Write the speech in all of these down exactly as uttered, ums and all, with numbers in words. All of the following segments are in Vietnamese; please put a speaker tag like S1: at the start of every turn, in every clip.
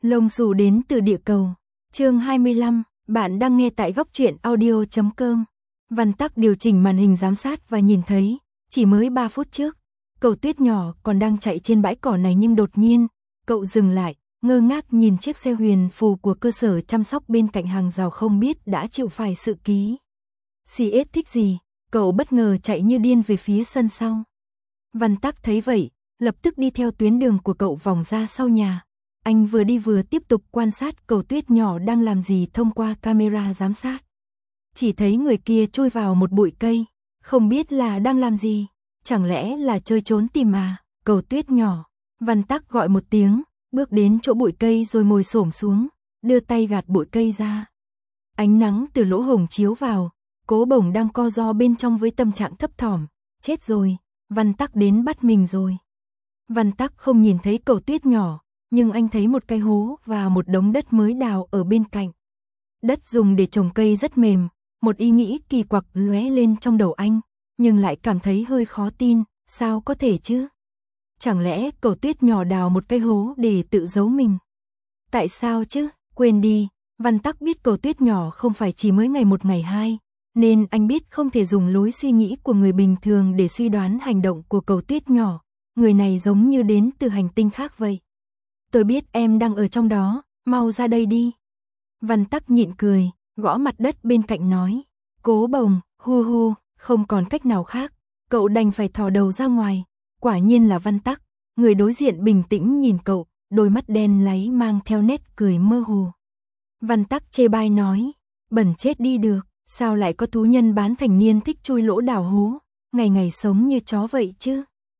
S1: Lông xù đến từ địa cầu. Chương hai mươi lăm, bạn đang nghe tại góc truyện audio chấm com. Văn Tắc điều chỉnh màn hình giám sát và nhìn thấy, chỉ mới ba phút trước, cậu Tuyết nhỏ còn đang chạy trên bãi cỏ này nhưng đột nhiên, cậu dừng lại, ngơ ngác nhìn chiếc xe huyền phù của cơ sở chăm sóc bên cạnh hàng rào không biết đã chịu phải sự ký. xê ét thích gì, cậu bất ngờ chạy như điên về phía sân sau. Văn Tắc thấy vậy, lập tức đi theo tuyến đường của cậu vòng ra sau nhà. Anh vừa đi vừa tiếp tục quan sát cậu Tuyết nhỏ đang làm gì thông qua camera giám sát. Chỉ thấy người kia chui vào một bụi cây, không biết là đang làm gì, chẳng lẽ là chơi trốn tìm à, cậu Tuyết nhỏ. Văn Tắc gọi một tiếng, bước đến chỗ bụi cây rồi ngồi xổm xuống, đưa tay gạt bụi cây ra. Ánh nắng từ lỗ hổng chiếu vào, Cố Bổng đang co ro bên trong với tâm trạng thấp thỏm, chết rồi, Văn Tắc đến bắt mình rồi. Văn Tắc không nhìn thấy cậu Tuyết nhỏ, nhưng anh thấy một cái hố và một đống đất mới đào ở bên cạnh. Đất dùng để trồng cây rất mềm, một ý nghĩ kỳ quặc lóe lên trong đầu anh, nhưng lại cảm thấy hơi khó tin, sao có thể chứ? Chẳng lẽ cậu Tuyết nhỏ đào một cái hố để tự giấu mình? Tại sao chứ? Quên đi, Văn Tắc biết cậu Tuyết nhỏ không phải chỉ mới ngày một ngày hai, nên anh biết không thể dùng lối suy nghĩ của người bình thường để suy đoán hành động của cậu Tuyết nhỏ, người này giống như đến từ hành tinh khác vậy. Tôi biết em đang ở trong đó, mau ra đây đi. Văn Tắc nhịn cười, gõ mặt đất bên cạnh nói. Cố Bồng, hu hu, không còn cách nào khác, cậu đành phải thò đầu ra ngoài. Quả nhiên là Văn Tắc, người đối diện bình tĩnh nhìn cậu, đôi mắt đen láy mang theo nét cười mơ hồ. Văn Tắc chê bai nói, bẩn chết đi được, sao lại có thú nhân bán thành niên thích chui lỗ đào hố, ngày ngày sống như chó vậy chứ?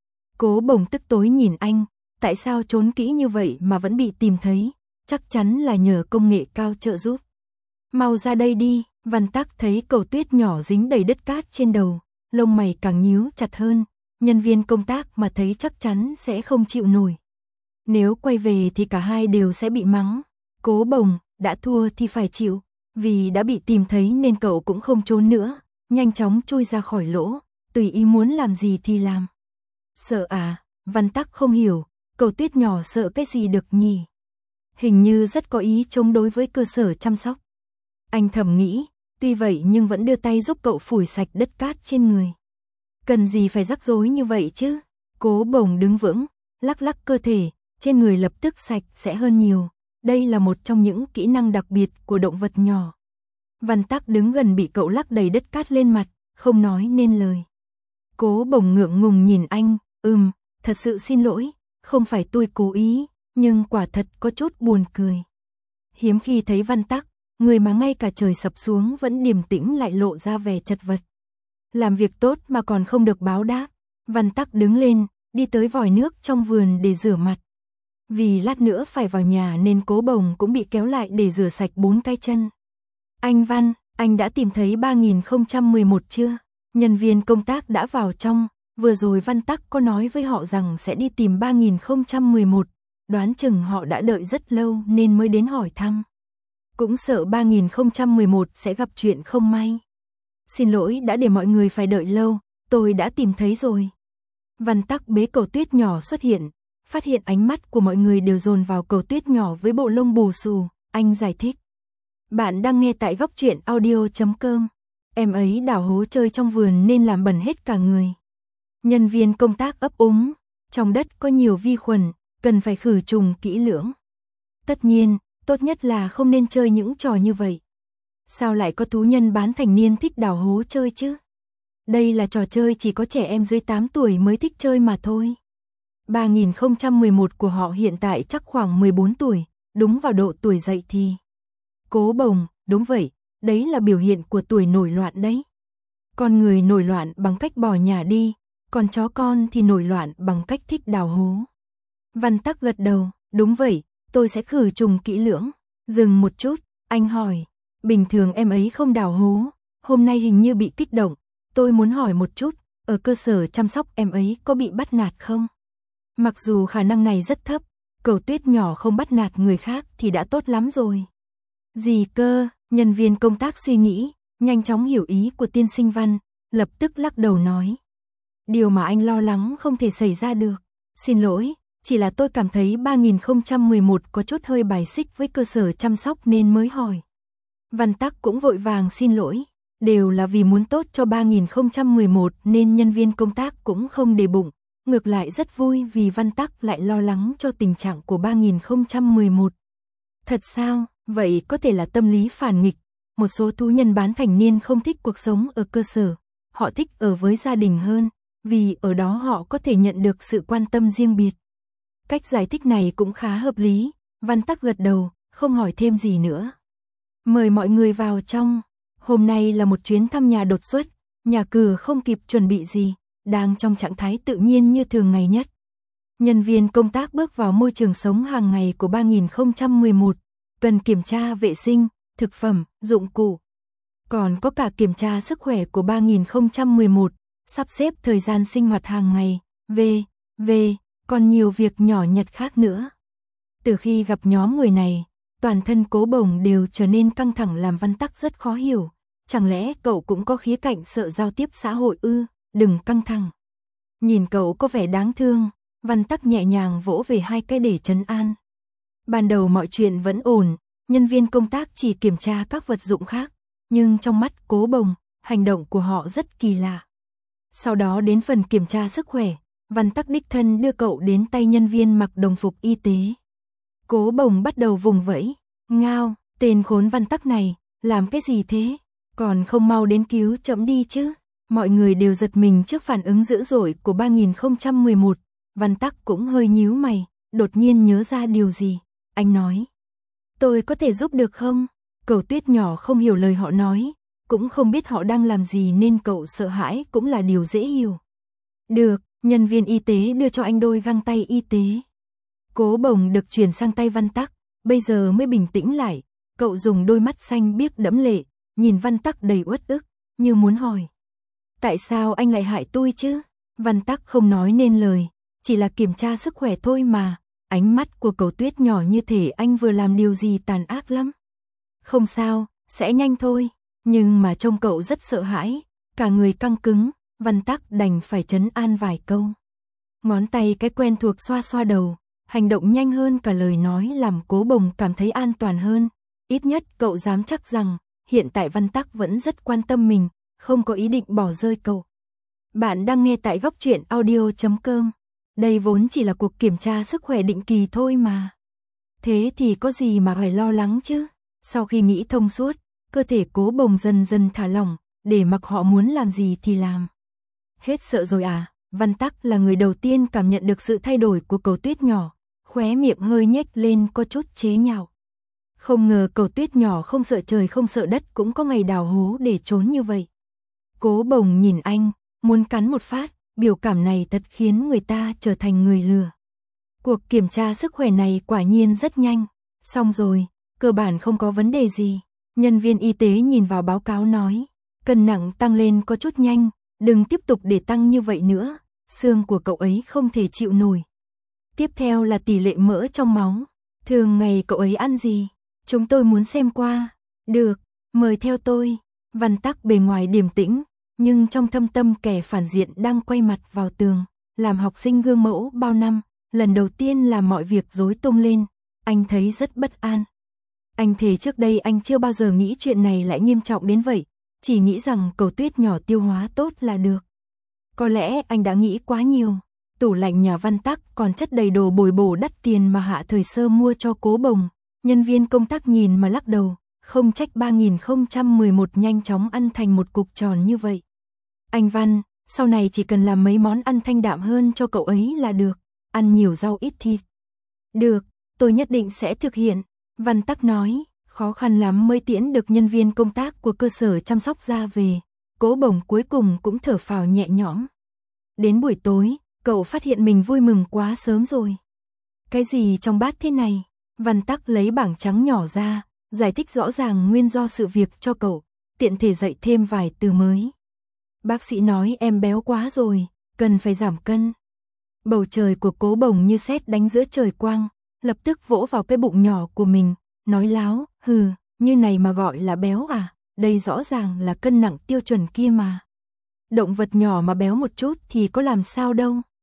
S1: Cố Bồng tức tối nhìn anh, tại sao trốn kỹ như vậy mà vẫn bị tìm thấy, chắc chắn là nhờ công nghệ cao trợ giúp. Mau ra đây đi, Văn Tắc thấy cậu Tuyết nhỏ dính đầy đất cát trên đầu, lông mày càng nhíu chặt hơn, nhân viên công tác mà thấy chắc chắn sẽ không chịu nổi. Nếu quay về thì cả hai đều sẽ bị mắng. Cố Bồng, đã thua thì phải chịu, vì đã bị tìm thấy nên cậu cũng không trốn nữa, nhanh chóng chui ra khỏi lỗ, tùy ý muốn làm gì thì làm. Sợ à? Văn Tắc không hiểu, cậu Tuyết nhỏ sợ cái gì được nhỉ? Hình như rất có ý chống đối với cơ sở chăm sóc. Anh thầm nghĩ, tuy vậy nhưng vẫn đưa tay giúp cậu phủi sạch đất cát trên người. Cần gì phải rắc rối như vậy chứ? Cố Bồng đứng vững, lắc lắc cơ thể, trên người lập tức sạch sẽ hơn nhiều. Đây là một trong những kỹ năng đặc biệt của động vật nhỏ. Văn Tắc đứng gần bị cậu lắc đầy đất cát lên mặt, không nói nên lời. Cố Bồng ngượng ngùng nhìn anh, ừm, thật sự xin lỗi, không phải tôi cố ý, nhưng quả thật có chút buồn cười. Hiếm khi thấy Văn Tắc, người mà ngay cả trời sập xuống vẫn điềm tĩnh lại lộ ra vẻ chật vật. Làm việc tốt mà còn không được báo đáp. Văn Tắc đứng lên, đi tới vòi nước trong vườn để rửa mặt. Vì lát nữa phải vào nhà nên Cố Bồng cũng bị kéo lại để rửa sạch bốn cái chân. Anh Văn, anh đã tìm thấy ba nghìn không trăm mười một chưa? Nhân viên công tác đã vào trong, vừa rồi Văn Tắc có nói với họ rằng sẽ đi tìm ba nghìn không trăm mười một, đoán chừng họ đã đợi rất lâu nên mới đến hỏi thăm. Cũng sợ ba nghìn không trăm mười một sẽ gặp chuyện không may. Xin lỗi đã để mọi người phải đợi lâu, tôi đã tìm thấy rồi. Văn Tắc bế cậu Tuyết nhỏ xuất hiện, phát hiện ánh mắt của mọi người đều dồn vào cậu Tuyết nhỏ với bộ lông bù xù, anh giải thích. Bạn đang nghe tại góc truyện audio chấm com. Em ấy đào hố chơi trong vườn nên làm bẩn hết cả người. Nhân viên công tác ấp úng, trong đất có nhiều vi khuẩn, cần phải khử trùng kỹ lưỡng. Tất nhiên, tốt nhất là không nên chơi những trò như vậy. Sao lại có thú nhân bán thành niên thích đào hố chơi chứ? Đây là trò chơi chỉ có trẻ em dưới tám tuổi mới thích chơi mà thôi. ba nghìn không trăm mười một của họ hiện tại chắc khoảng mười bốn tuổi, đúng vào độ tuổi dậy thì. Cố Bồng, đúng vậy, đấy là biểu hiện của tuổi nổi loạn đấy. Con người nổi loạn bằng cách bỏ nhà đi, còn chó con thì nổi loạn bằng cách thích đào hố. Văn Tắc gật đầu, đúng vậy, tôi sẽ khử trùng kỹ lưỡng. Dừng một chút, anh hỏi, bình thường em ấy không đào hố, hôm nay hình như bị kích động, tôi muốn hỏi một chút, ở cơ sở chăm sóc em ấy có bị bắt nạt không? Mặc dù khả năng này rất thấp, cậu Tuyết nhỏ không bắt nạt người khác thì đã tốt lắm rồi. Gì cơ? Nhân viên công tác suy nghĩ, nhanh chóng hiểu ý của tiên sinh Văn, lập tức lắc đầu nói. Điều mà anh lo lắng không thể xảy ra được. Xin lỗi, chỉ là tôi cảm thấy ba nghìn không trăm mười một có chút hơi bài xích với cơ sở chăm sóc nên mới hỏi. Văn Tắc cũng vội vàng xin lỗi, đều là vì muốn tốt cho ba nghìn không trăm mười một nên nhân viên công tác cũng không để bụng, ngược lại rất vui vì Văn Tắc lại lo lắng cho tình trạng của ba nghìn không trăm mười một. Thật sao? Vậy có thể là tâm lý phản nghịch, một số thú nhân bán thành niên không thích cuộc sống ở cơ sở, họ thích ở với gia đình hơn, vì ở đó họ có thể nhận được sự quan tâm riêng biệt. Cách giải thích này cũng khá hợp lý, Văn Tắc gật đầu, không hỏi thêm gì nữa. Mời mọi người vào trong, hôm nay là một chuyến thăm nhà đột xuất, nhà cửa không kịp chuẩn bị gì, đang trong trạng thái tự nhiên như thường ngày nhất. Nhân viên công tác bước vào môi trường sống hàng ngày của ba nghìn không trăm mười một, cần kiểm tra vệ sinh, thực phẩm, dụng cụ. Còn có cả kiểm tra sức khỏe của ba nghìn không trăm mười một, sắp xếp thời gian sinh hoạt hàng ngày, về, về, còn nhiều việc nhỏ nhặt khác nữa. Từ khi gặp nhóm người này, toàn thân Cố Bồng đều trở nên căng thẳng làm Văn Tắc rất khó hiểu. Chẳng lẽ cậu cũng có khía cạnh sợ giao tiếp xã hội ư? Đừng căng thẳng. Nhìn cậu có vẻ đáng thương, Văn Tắc nhẹ nhàng vỗ về hai cái để trấn an. Ban đầu mọi chuyện vẫn ổn, nhân viên công tác chỉ kiểm tra các vật dụng khác, nhưng trong mắt Cố Bồng, hành động của họ rất kỳ lạ. Sau đó đến phần kiểm tra sức khỏe, Văn Tắc đích thân đưa cậu đến tay nhân viên mặc đồng phục y tế. Cố Bồng bắt đầu vùng vẫy, ngao, tên khốn Văn Tắc này, làm cái gì thế? Còn không mau đến cứu chậm đi chứ. Mọi người đều giật mình trước phản ứng dữ dội của ba nghìn không trăm mười một, Văn Tắc cũng hơi nhíu mày, đột nhiên nhớ ra điều gì. Anh nói, tôi có thể giúp được không? Cậu Tuyết nhỏ không hiểu lời họ nói, cũng không biết họ đang làm gì nên cậu sợ hãi cũng là điều dễ hiểu. Được, nhân viên y tế đưa cho anh đôi găng tay y tế. Cố Bồng được chuyển sang tay Văn Tắc, bây giờ mới bình tĩnh lại, cậu dùng đôi mắt xanh biếc đẫm lệ, nhìn Văn Tắc đầy uất ức, như muốn hỏi. Tại sao anh lại hại tôi chứ? Văn Tắc không nói nên lời, chỉ là kiểm tra sức khỏe thôi mà. Ánh mắt của cậu Tuyết nhỏ như thể anh vừa làm điều gì tàn ác lắm. Không sao, sẽ nhanh thôi. Nhưng mà trông cậu rất sợ hãi, cả người căng cứng, Văn Tắc đành phải trấn an vài câu. Ngón tay cái quen thuộc xoa xoa đầu, hành động nhanh hơn cả lời nói làm Cố Bồng cảm thấy an toàn hơn. Ít nhất cậu dám chắc rằng, hiện tại Văn Tắc vẫn rất quan tâm mình, không có ý định bỏ rơi cậu. Bạn đang nghe tại góc truyện audio chấm com. Đây vốn chỉ là cuộc kiểm tra sức khỏe định kỳ thôi mà. Thế thì có gì mà phải lo lắng chứ? Sau khi nghĩ thông suốt, cơ thể Cố Bồng dần dần thả lỏng, để mặc họ muốn làm gì thì làm. Hết sợ rồi à? Văn Tắc là người đầu tiên cảm nhận được sự thay đổi của cậu Tuyết nhỏ, khóe miệng hơi nhếch lên có chút chế nhạo. Không ngờ cậu Tuyết nhỏ không sợ trời không sợ đất cũng có ngày đào hố để trốn như vậy. Cố Bồng nhìn anh, muốn cắn một phát, biểu cảm này thật khiến người ta trở thành người lừa. Cuộc kiểm tra sức khỏe này quả nhiên rất nhanh, xong rồi, cơ bản không có vấn đề gì. Nhân viên y tế nhìn vào báo cáo nói, cân nặng tăng lên có chút nhanh, đừng tiếp tục để tăng như vậy nữa, xương của cậu ấy không thể chịu nổi. Tiếp theo là tỷ lệ mỡ trong máu, thường ngày cậu ấy ăn gì? Chúng tôi muốn xem qua. Được, mời theo tôi. Văn Tắc bề ngoài điềm tĩnh, nhưng trong thâm tâm kẻ phản diện đang quay mặt vào tường, làm học sinh gương mẫu bao năm, lần đầu tiên làm mọi việc rối tung lên, anh thấy rất bất an. Anh thề trước đây anh chưa bao giờ nghĩ chuyện này lại nghiêm trọng đến vậy, chỉ nghĩ rằng cậu Tuyết nhỏ tiêu hóa tốt là được. Có lẽ anh đã nghĩ quá nhiều. Tủ lạnh nhà Văn Tắc còn chất đầy đồ bồi bổ đắt tiền mà Hạ Thời Sơ mua cho Cố Bồng. Nhân viên công tác nhìn mà lắc đầu, không trách ba nghìn không trăm mười một nhanh chóng ăn thành một cục tròn như vậy. Anh Văn, sau này chỉ cần làm mấy món ăn thanh đạm hơn cho cậu ấy là được, ăn nhiều rau ít thịt. Được, tôi nhất định sẽ thực hiện, Văn Tắc nói, khó khăn lắm mới tiễn được nhân viên công tác của cơ sở chăm sóc ra về. Cố Bồng cuối cùng cũng thở phào nhẹ nhõm. Đến buổi tối, cậu phát hiện mình vui mừng quá sớm rồi. Cái gì trong bát thế này? Văn Tắc lấy bảng trắng nhỏ ra, giải thích rõ ràng nguyên do sự việc cho cậu, tiện thể dạy thêm vài từ mới. Bác sĩ nói em béo quá rồi, cần phải giảm cân. Bầu trời của Cố Bồng như sét đánh giữa trời quang, lập tức vỗ vào cái bụng nhỏ của mình, nói láo, hừ, như này mà gọi là béo à, đây rõ ràng là cân nặng tiêu chuẩn kia mà. Động vật nhỏ mà béo một chút thì có làm sao đâu.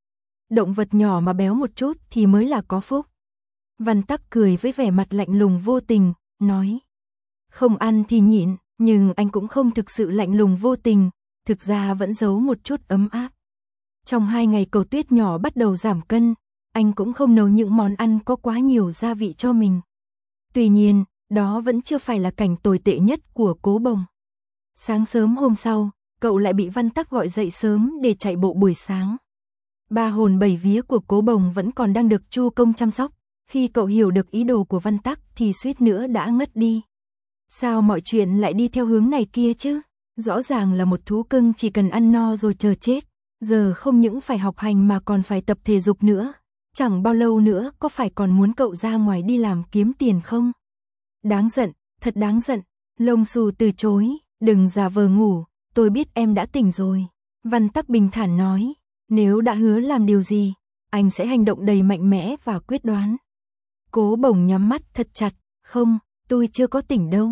S1: động vật nhỏ mà béo một chút thì mới là có phúc. Văn Tắc cười với vẻ mặt lạnh lùng vô tình, nói. Không ăn thì nhịn, nhưng anh cũng không thực sự lạnh lùng vô tình, thực ra vẫn giấu một chút ấm áp. Trong hai ngày Cầu Tuyết nhỏ bắt đầu giảm cân, anh cũng không nấu những món ăn có quá nhiều gia vị cho mình. Tuy nhiên, đó vẫn chưa phải là cảnh tồi tệ nhất của Cố Bồng. Sáng sớm hôm sau, cậu lại bị Văn Tắc gọi dậy sớm để chạy bộ buổi sáng. Ba hồn bảy vía của Cố Bồng vẫn còn đang được Chu Công chăm sóc, khi cậu hiểu được ý đồ của Văn Tắc thì suýt nữa đã ngất đi. Sao mọi chuyện lại đi theo hướng này kia chứ? Rõ ràng là một thú cưng chỉ cần ăn no rồi chờ chết, giờ không những phải học hành mà còn phải tập thể dục nữa. Chẳng bao lâu nữa có phải còn muốn cậu ra ngoài đi làm kiếm tiền không? Đáng giận, thật đáng giận. Lông Xù từ chối, đừng giả vờ ngủ, tôi biết em đã tỉnh rồi. Văn Tắc bình thản nói, nếu đã hứa làm điều gì, anh sẽ hành động đầy mạnh mẽ và quyết đoán. Cố Bồng nhắm mắt thật chặt, không, tôi chưa có tỉnh đâu.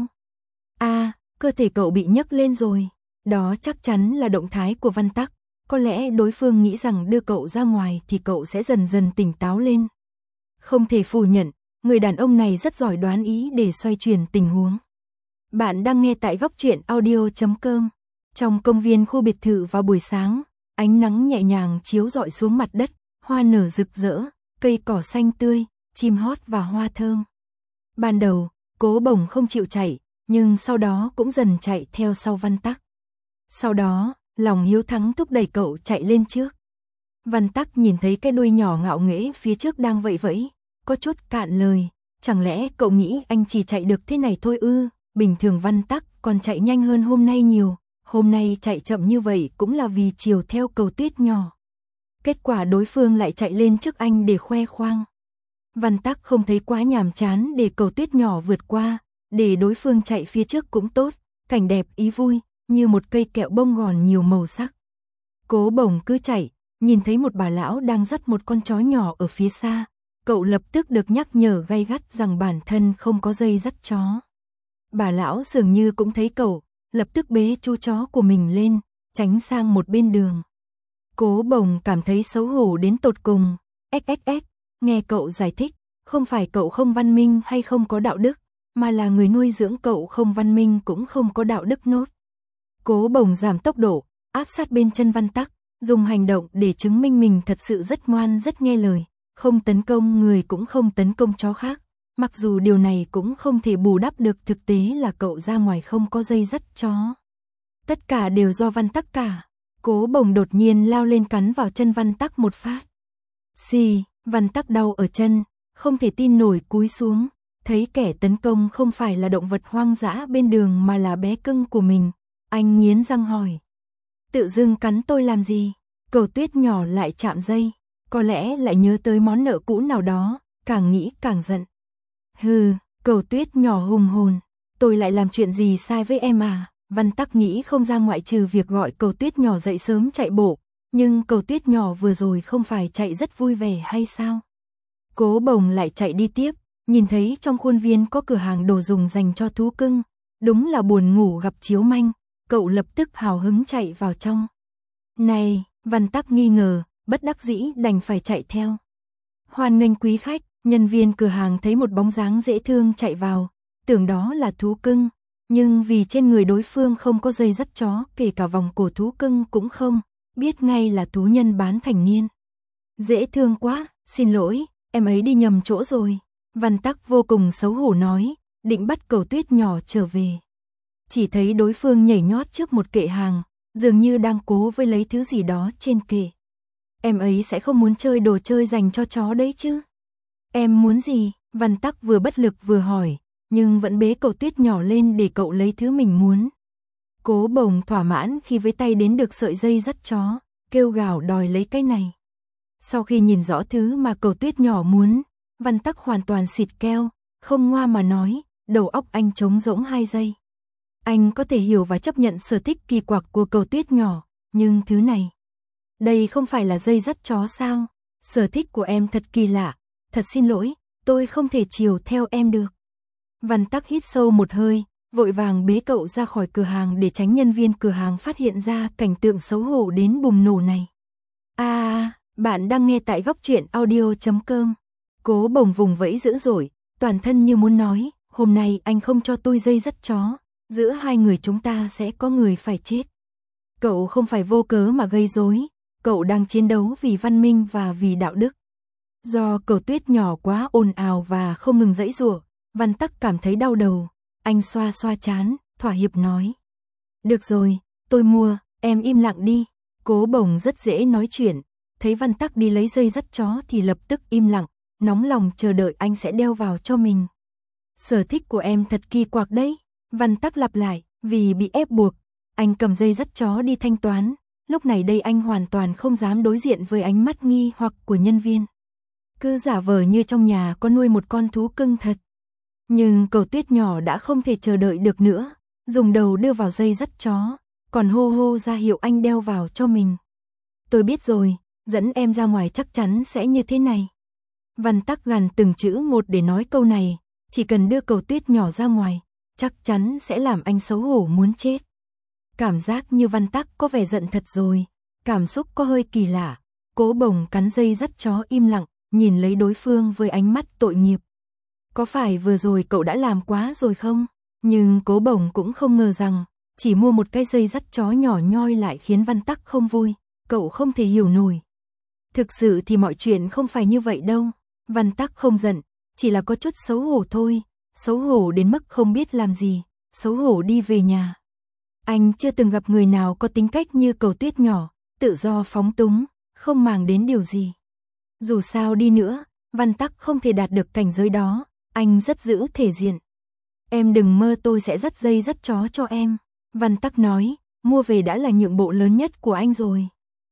S1: À, cơ thể cậu bị nhấc lên rồi, đó chắc chắn là động thái của Văn Tắc. Có lẽ đối phương nghĩ rằng đưa cậu ra ngoài thì cậu sẽ dần dần tỉnh táo lên. Không thể phủ nhận, người đàn ông này rất giỏi đoán ý để xoay chuyển tình huống. Bạn đang nghe tại góc truyện audio chấm com. Trong công viên khu biệt thự vào buổi sáng, ánh nắng nhẹ nhàng chiếu rọi xuống mặt đất, hoa nở rực rỡ, cây cỏ xanh tươi, chim hót và hoa thơm. Ban đầu, Cố Bồng không chịu chạy, nhưng sau đó cũng dần chạy theo sau Văn Tắc. Sau đó, lòng hiếu thắng thúc đẩy cậu chạy lên trước. Văn Tắc nhìn thấy cái đuôi nhỏ ngạo nghễ phía trước đang vẫy vẫy, có chút cạn lời, chẳng lẽ cậu nghĩ anh chỉ chạy được thế này thôi ư? Bình thường Văn Tắc còn chạy nhanh hơn hôm nay nhiều, hôm nay chạy chậm như vậy cũng là vì chiều theo Cầu Tuyết nhỏ. Kết quả đối phương lại chạy lên trước anh để khoe khoang. Văn Tắc không thấy quá nhàm chán để Cầu Tuyết nhỏ vượt qua, để đối phương chạy phía trước cũng tốt, cảnh đẹp ý vui, như một cây kẹo bông gòn nhiều màu sắc. Cố Bồng cứ chạy, nhìn thấy một bà lão đang dắt một con chó nhỏ ở phía xa, cậu lập tức được nhắc nhở gay gắt rằng bản thân không có dây dắt chó. Bà lão dường như cũng thấy cậu, lập tức bế chú chó của mình lên, tránh sang một bên đường. Cố Bồng cảm thấy xấu hổ đến tột cùng, ếch ếch ếch, nghe cậu giải thích, không phải cậu không văn minh hay không có đạo đức, mà là người nuôi dưỡng cậu không văn minh cũng không có đạo đức nốt. Cố Bồng giảm tốc độ, áp sát bên chân Văn Tắc, dùng hành động để chứng minh mình thật sự rất ngoan rất nghe lời, không tấn công người cũng không tấn công chó khác. Mặc dù điều này cũng không thể bù đắp được thực tế là cậu ra ngoài không có dây dắt chó. Tất cả đều do Văn Tắc cả. Cố Bồng đột nhiên lao lên cắn vào chân Văn Tắc một phát. Xì, Văn Tắc đau ở chân, không thể tin nổi cúi xuống, thấy kẻ tấn công không phải là động vật hoang dã bên đường mà là bé cưng của mình. Anh nghiến răng hỏi. Tự dưng cắn tôi làm gì? Cầu Tuyết nhỏ lại chạm dây, có lẽ lại nhớ tới món nợ cũ nào đó, càng nghĩ càng giận. Hừ, Cầu Tuyết nhỏ hùng hồn, tôi lại làm chuyện gì sai với em à? Văn Tắc nghĩ không ra ngoại trừ việc gọi Cầu Tuyết nhỏ dậy sớm chạy bộ, nhưng Cầu Tuyết nhỏ vừa rồi không phải chạy rất vui vẻ hay sao? Cố Bồng lại chạy đi tiếp, nhìn thấy trong khuôn viên có cửa hàng đồ dùng dành cho thú cưng, đúng là buồn ngủ gặp chiếu manh, cậu lập tức hào hứng chạy vào trong. Này, Văn Tắc nghi ngờ, bất đắc dĩ đành phải chạy theo. Hoan nghênh quý khách, nhân viên cửa hàng thấy một bóng dáng dễ thương chạy vào, tưởng đó là thú cưng, nhưng vì trên người đối phương không có dây dắt chó, kể cả vòng cổ thú cưng cũng không, biết ngay là thú nhân bán thành niên. Dễ thương quá, xin lỗi, em ấy đi nhầm chỗ rồi. Văn Tắc vô cùng xấu hổ nói, định bắt Cầu Tuyết nhỏ trở về. Chỉ thấy đối phương nhảy nhót trước một kệ hàng, dường như đang cố với lấy thứ gì đó trên kệ. Em ấy sẽ không muốn chơi đồ chơi dành cho chó đấy chứ? Em muốn gì? Văn Tắc vừa bất lực vừa hỏi, nhưng vẫn bế Cầu Tuyết nhỏ lên để cậu lấy thứ mình muốn. Cố Bồng thỏa mãn khi với tay đến được sợi dây dắt chó, kêu gào đòi lấy cái này. Sau khi nhìn rõ thứ mà Cầu Tuyết nhỏ muốn, Văn Tắc hoàn toàn xịt keo, không ngoa mà nói, đầu óc anh trống rỗng hai giây. Anh có thể hiểu và chấp nhận sở thích kỳ quặc của Cầu Tuyết nhỏ, nhưng thứ này, đây không phải là dây dắt chó sao? Sở thích của em thật kỳ lạ, thật xin lỗi, tôi không thể chiều theo em được. Văn Tắc hít sâu một hơi, vội vàng bế cậu ra khỏi cửa hàng để tránh nhân viên cửa hàng phát hiện ra cảnh tượng xấu hổ đến bùng nổ này. À, Bạn đang nghe tại góc truyện audio chấm com. Cố Bồng vùng vẫy dữ dội, toàn thân như muốn nói, hôm nay anh không cho tôi dây dắt chó, giữa hai người chúng ta sẽ có người phải chết. Cậu không phải vô cớ mà gây rối, cậu đang chiến đấu vì văn minh và vì đạo đức. Do Cầu Tuyết nhỏ quá ồn ào và không ngừng giãy giụa, Văn Tắc cảm thấy đau đầu, anh xoa xoa trán, thỏa hiệp nói. Được rồi, tôi mua, em im lặng đi. Cố Bồng rất dễ nói chuyện, thấy Văn Tắc đi lấy dây dắt chó thì lập tức im lặng, nóng lòng chờ đợi anh sẽ đeo vào cho mình. Sở thích của em thật kỳ quặc đấy, Văn Tắc lặp lại, vì bị ép buộc, anh cầm dây dắt chó đi thanh toán, lúc này đây anh hoàn toàn không dám đối diện với ánh mắt nghi hoặc của nhân viên. Cứ giả vờ như trong nhà có nuôi một con thú cưng thật. Nhưng Cầu Tuyết nhỏ đã không thể chờ đợi được nữa, dùng đầu đưa vào dây dắt chó, còn hô hô ra hiệu anh đeo vào cho mình. Tôi biết rồi, dẫn em ra ngoài chắc chắn sẽ như thế này. Văn Tắc gằn từng chữ một để nói câu này, chỉ cần đưa Cầu Tuyết nhỏ ra ngoài, chắc chắn sẽ làm anh xấu hổ muốn chết. Cảm giác như Văn Tắc có vẻ giận thật rồi, cảm xúc có hơi kỳ lạ. Cố Bồng cắn dây dắt chó im lặng, nhìn lấy đối phương với ánh mắt tội nghiệp. Có phải vừa rồi cậu đã làm quá rồi không? Nhưng Cố Bồng cũng không ngờ rằng, chỉ mua một cái dây dắt chó nhỏ nhoi lại khiến Văn Tắc không vui, cậu không thể hiểu nổi. Thực sự thì mọi chuyện không phải như vậy đâu, Văn Tắc không giận, chỉ là có chút xấu hổ thôi, xấu hổ đến mức không biết làm gì, xấu hổ đi về nhà. Anh chưa từng gặp người nào có tính cách như Cầu Tuyết nhỏ, tự do phóng túng, không màng đến điều gì. Dù sao đi nữa, Văn Tắc không thể đạt được cảnh giới đó, anh rất giữ thể diện. Em đừng mơ tôi sẽ dắt dây dắt chó cho em, Văn Tắc nói, mua về đã là nhượng bộ lớn nhất của anh rồi.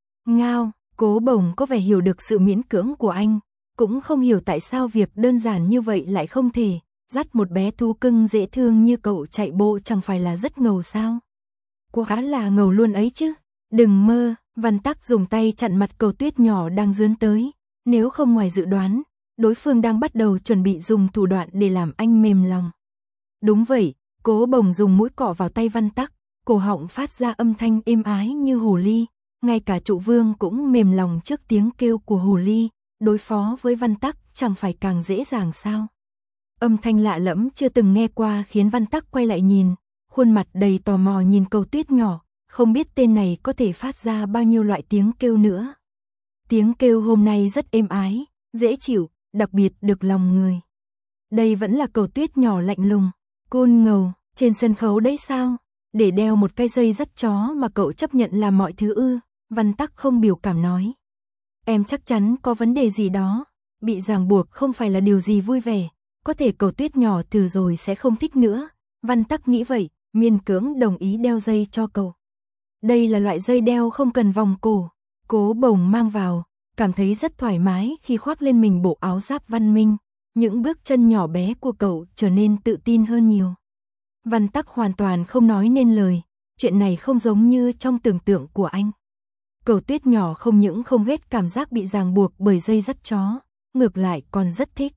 S1: Ngao, Cố Bồng có vẻ hiểu được sự miễn cưỡng của anh, cũng không hiểu tại sao việc đơn giản như vậy lại không thể, dắt một bé thú cưng dễ thương như cậu chạy bộ chẳng phải là rất ngầu sao? Quá là ngầu luôn ấy chứ, đừng mơ, Văn Tắc dùng tay chặn mặt Cầu Tuyết nhỏ đang dướn tới, nếu không ngoài dự đoán, đối phương đang bắt đầu chuẩn bị dùng thủ đoạn để làm anh mềm lòng. Đúng vậy, Cố Bồng dùng mũi cọ vào tay Văn Tắc, cổ họng phát ra âm thanh êm ái như hồ ly, ngay cả Trụ Vương cũng mềm lòng trước tiếng kêu của hồ ly, đối phó với Văn Tắc chẳng phải càng dễ dàng sao? Âm thanh lạ lẫm chưa từng nghe qua khiến Văn Tắc quay lại nhìn, khuôn mặt đầy tò mò nhìn Cầu Tuyết nhỏ, không biết tên này có thể phát ra bao nhiêu loại tiếng kêu nữa. Tiếng kêu hôm nay rất êm ái, dễ chịu, đặc biệt được lòng người. Đây vẫn là Cầu Tuyết nhỏ lạnh lùng, côn ngầu, trên sân khấu đấy sao? Để đeo một cái dây dắt chó mà cậu chấp nhận làm mọi thứ ư? Văn Tắc không biểu cảm nói. Em chắc chắn có vấn đề gì đó, bị ràng buộc không phải là điều gì vui vẻ, có thể Cầu Tuyết nhỏ từ rồi sẽ không thích nữa. Văn Tắc nghĩ vậy, miễn cưỡng đồng ý đeo dây cho cậu. Đây là loại dây đeo không cần vòng cổ, Cố Bồng mang vào, cảm thấy rất thoải mái khi khoác lên mình bộ áo giáp văn minh, những bước chân nhỏ bé của cậu trở nên tự tin hơn nhiều. Văn Tắc hoàn toàn không nói nên lời, chuyện này không giống như trong tưởng tượng của anh. Cầu Tuyết nhỏ không những không ghét cảm giác bị ràng buộc bởi dây dắt chó, ngược lại còn rất thích.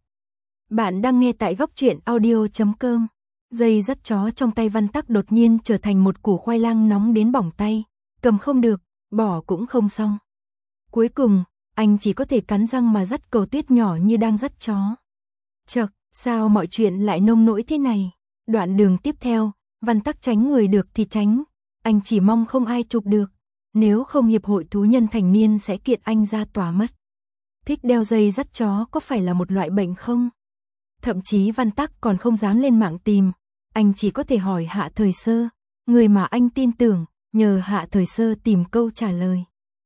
S1: Bạn đang nghe tại góc truyện audio chấm com. Dây dắt chó trong tay Văn Tắc đột nhiên trở thành một củ khoai lang nóng đến bỏng tay, cầm không được, bỏ cũng không xong. Cuối cùng, anh chỉ có thể cắn răng mà dắt Cầu Tuyết nhỏ như đang dắt chó. Chậc, sao mọi chuyện lại nông nỗi thế này? Đoạn đường tiếp theo, Văn Tắc tránh người được thì tránh, anh chỉ mong không ai chụp được, nếu không hiệp hội thú nhân thành niên sẽ kiện anh ra tòa mất. Thích đeo dây dắt chó có phải là một loại bệnh không? Thậm chí Văn Tắc còn không dám lên mạng tìm, anh chỉ có thể hỏi Hạ Thời Sơ, người mà anh tin tưởng, nhờ Hạ Thời Sơ tìm câu trả lời.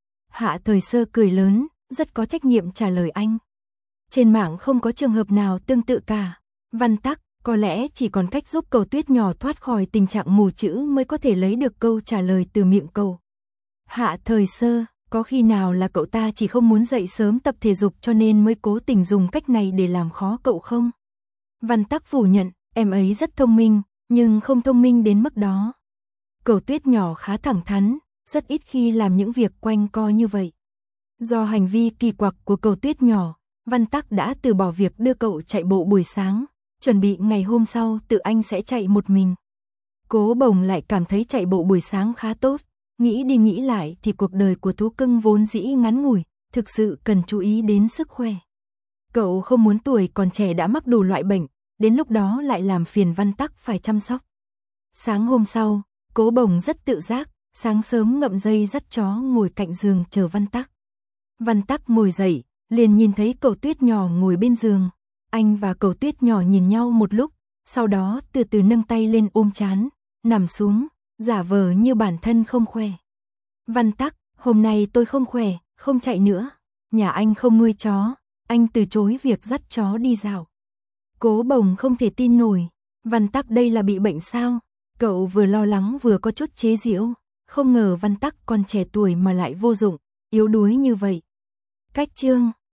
S1: Hạ Thời Sơ cười lớn, rất có trách nhiệm trả lời anh. Trên mạng không có trường hợp nào tương tự cả. Văn Tắc, có lẽ chỉ còn cách giúp Cầu Tuyết nhỏ thoát khỏi tình trạng mù chữ mới có thể lấy được câu trả lời từ miệng cậu. Hạ Thời Sơ, có khi nào là cậu ta chỉ không muốn dậy sớm tập thể dục cho nên mới cố tình dùng cách này để làm khó cậu không? Văn Tắc phủ nhận, em ấy rất thông minh, nhưng không thông minh đến mức đó. Cầu Tuyết nhỏ khá thẳng thắn, rất ít khi làm những việc quanh co như vậy. Do hành vi kỳ quặc của Cầu Tuyết nhỏ, Văn Tắc đã từ bỏ việc đưa cậu chạy bộ buổi sáng, chuẩn bị ngày hôm sau tự anh sẽ chạy một mình. Cố Bồng lại cảm thấy chạy bộ buổi sáng khá tốt, nghĩ đi nghĩ lại thì cuộc đời của thú cưng vốn dĩ ngắn ngủi, thực sự cần chú ý đến sức khỏe. Cậu không muốn tuổi còn trẻ đã mắc đủ loại bệnh, đến lúc đó lại làm phiền Văn Tắc phải chăm sóc. Sáng hôm sau, Cố Bồng rất tự giác, sáng sớm ngậm dây dắt chó ngồi cạnh giường chờ Văn Tắc. Văn Tắc ngồi dậy, liền nhìn thấy Cẩu Tuyết nhỏ ngồi bên giường. Anh và Cẩu Tuyết nhỏ nhìn nhau một lúc, sau đó từ từ nâng tay lên ôm trán, nằm xuống, giả vờ như bản thân không khỏe. Văn Tắc, hôm nay tôi không khỏe, không chạy nữa. Nhà anh không nuôi chó, anh từ chối việc dắt chó đi dạo. Cố Bồng không thể tin nổi, Văn Tắc đây là bị bệnh sao? Cậu vừa lo lắng vừa có chút chế giễu, không ngờ Văn Tắc còn trẻ tuổi mà lại vô dụng, yếu đuối như vậy. Cách chương